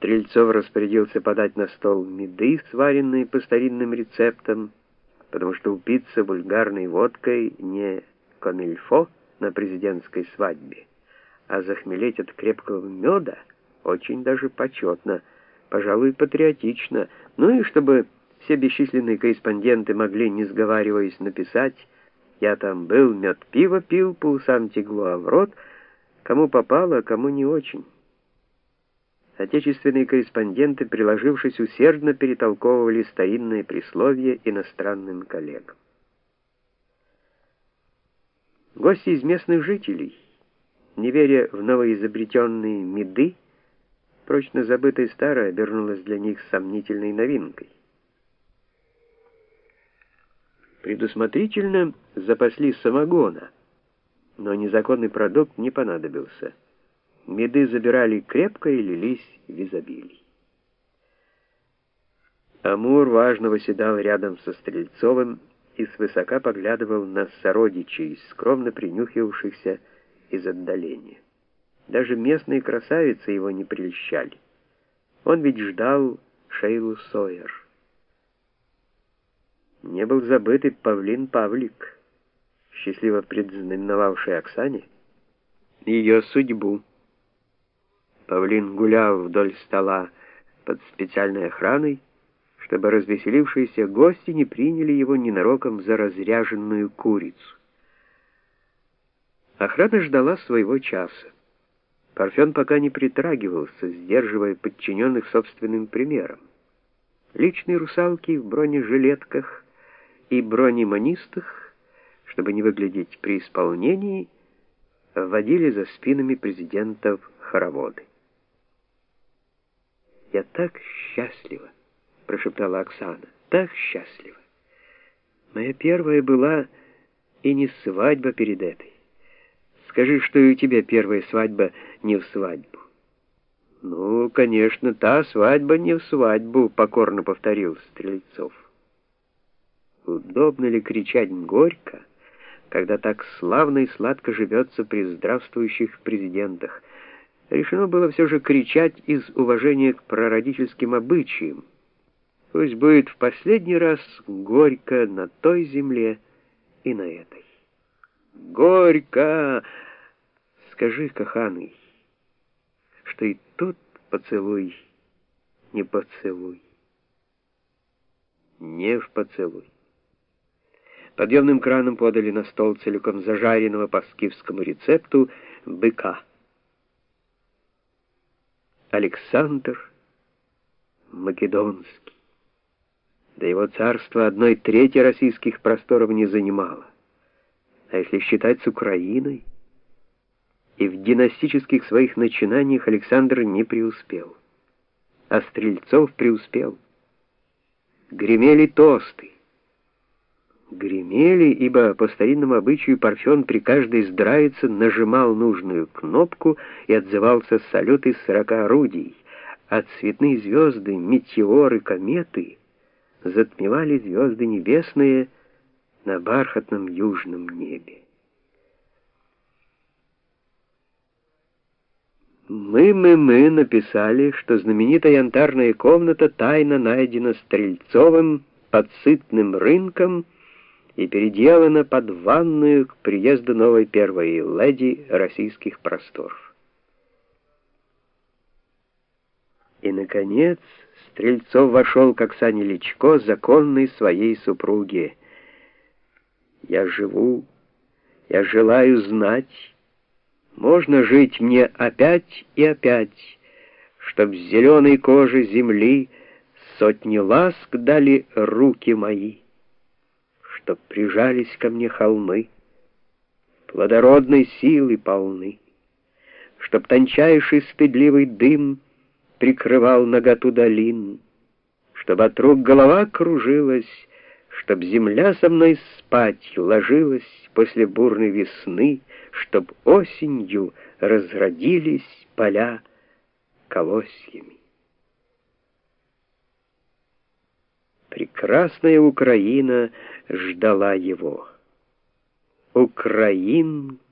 Стрельцов распорядился подать на стол меды, сваренные по старинным рецептам, потому что упиться вульгарной водкой не комильфо на президентской свадьбе, а захмелеть от крепкого меда очень даже почетно, пожалуй, патриотично. Ну и чтобы все бесчисленные корреспонденты могли, не сговариваясь, написать: «Я там был, мед пиво пил, по усам тегло, а в рот кому попало, а кому не очень». Отечественные корреспонденты, приложившись усердно, перетолковывали старинные присловия иностранным коллегам. Гости из местных жителей, не веря в новоизобретенные меды, прочно забытое старое обернулось для них сомнительной новинкой. Предусмотрительно запаслись самогона, но незаконный продукт не понадобился. Меды забирали крепко и лились в изобилии. Амур важно восседал рядом со Стрельцовым и свысока поглядывал на сородичей, скромно принюхивавшихся из отдаления. Даже местные красавицы его не прельщали. Он ведь ждал Шейлу Сойер. Не был забыт и Павлин Павлик, счастливо предзнаменовавший Оксане ее судьбу. Павлин гулял вдоль стола под специальной охраной, чтобы развеселившиеся гости не приняли его ненароком за разряженную курицу. Охрана ждала своего часа. Парфен пока не притрагивался, сдерживая подчиненных собственным примером. Личные русалки в бронежилетках и бронеманистах, чтобы не выглядеть при исполнении, вводили за спинами президентов хороводы. «Я так счастлива», — прошептала Оксана, — «так счастлива. Моя первая была и не свадьба перед этой. Скажи, что и у тебя первая свадьба не в свадьбу». «Ну, конечно, та свадьба не в свадьбу», — покорно повторил Стрельцов. Удобно ли кричать горько, когда так славно и сладко живется при здравствующих президентах? Решено было все же кричать из уважения к прародительским обычаям. Пусть будет в последний раз горько на той земле и на этой. Горько! Скажи, коханый, что и тут поцелуй не поцелуй. Не в поцелуй. Подъемным краном подали на стол целиком зажаренного по скифскому рецепту быка. Александр Македонский. Да его царство 1/3 российских просторов не занимало. А если считать с Украиной, и в династических своих начинаниях Александр не преуспел, а Стрельцов преуспел. Гремели тосты. Гремели, ибо по старинному обычаю Парфен при каждой здравице нажимал нужную кнопку и отзывался салют из 40 орудий, а цветные звезды, метеоры, кометы затмевали звезды небесные на бархатном южном небе. Мы написали, что знаменитая янтарная комната тайно найдена Стрельцовым под сытным рынком и переделана под ванную к приезду новой первой леди российских просторов. И, наконец, Стрельцов вошел к Оксане Личко, законной своей супруге. «Я живу, я желаю знать, можно жить мне опять и опять, чтоб с зеленой кожи земли сотни ласк дали руки мои, чтоб прижались ко мне холмы, плодородной силы полны, чтоб тончайший стыдливый дым прикрывал наготу долин, чтоб от рук голова кружилась, чтоб земля со мной спать ложилась после бурной весны, чтоб осенью разродились поля колосьями». Прекрасная Украина ждала его. Украинка!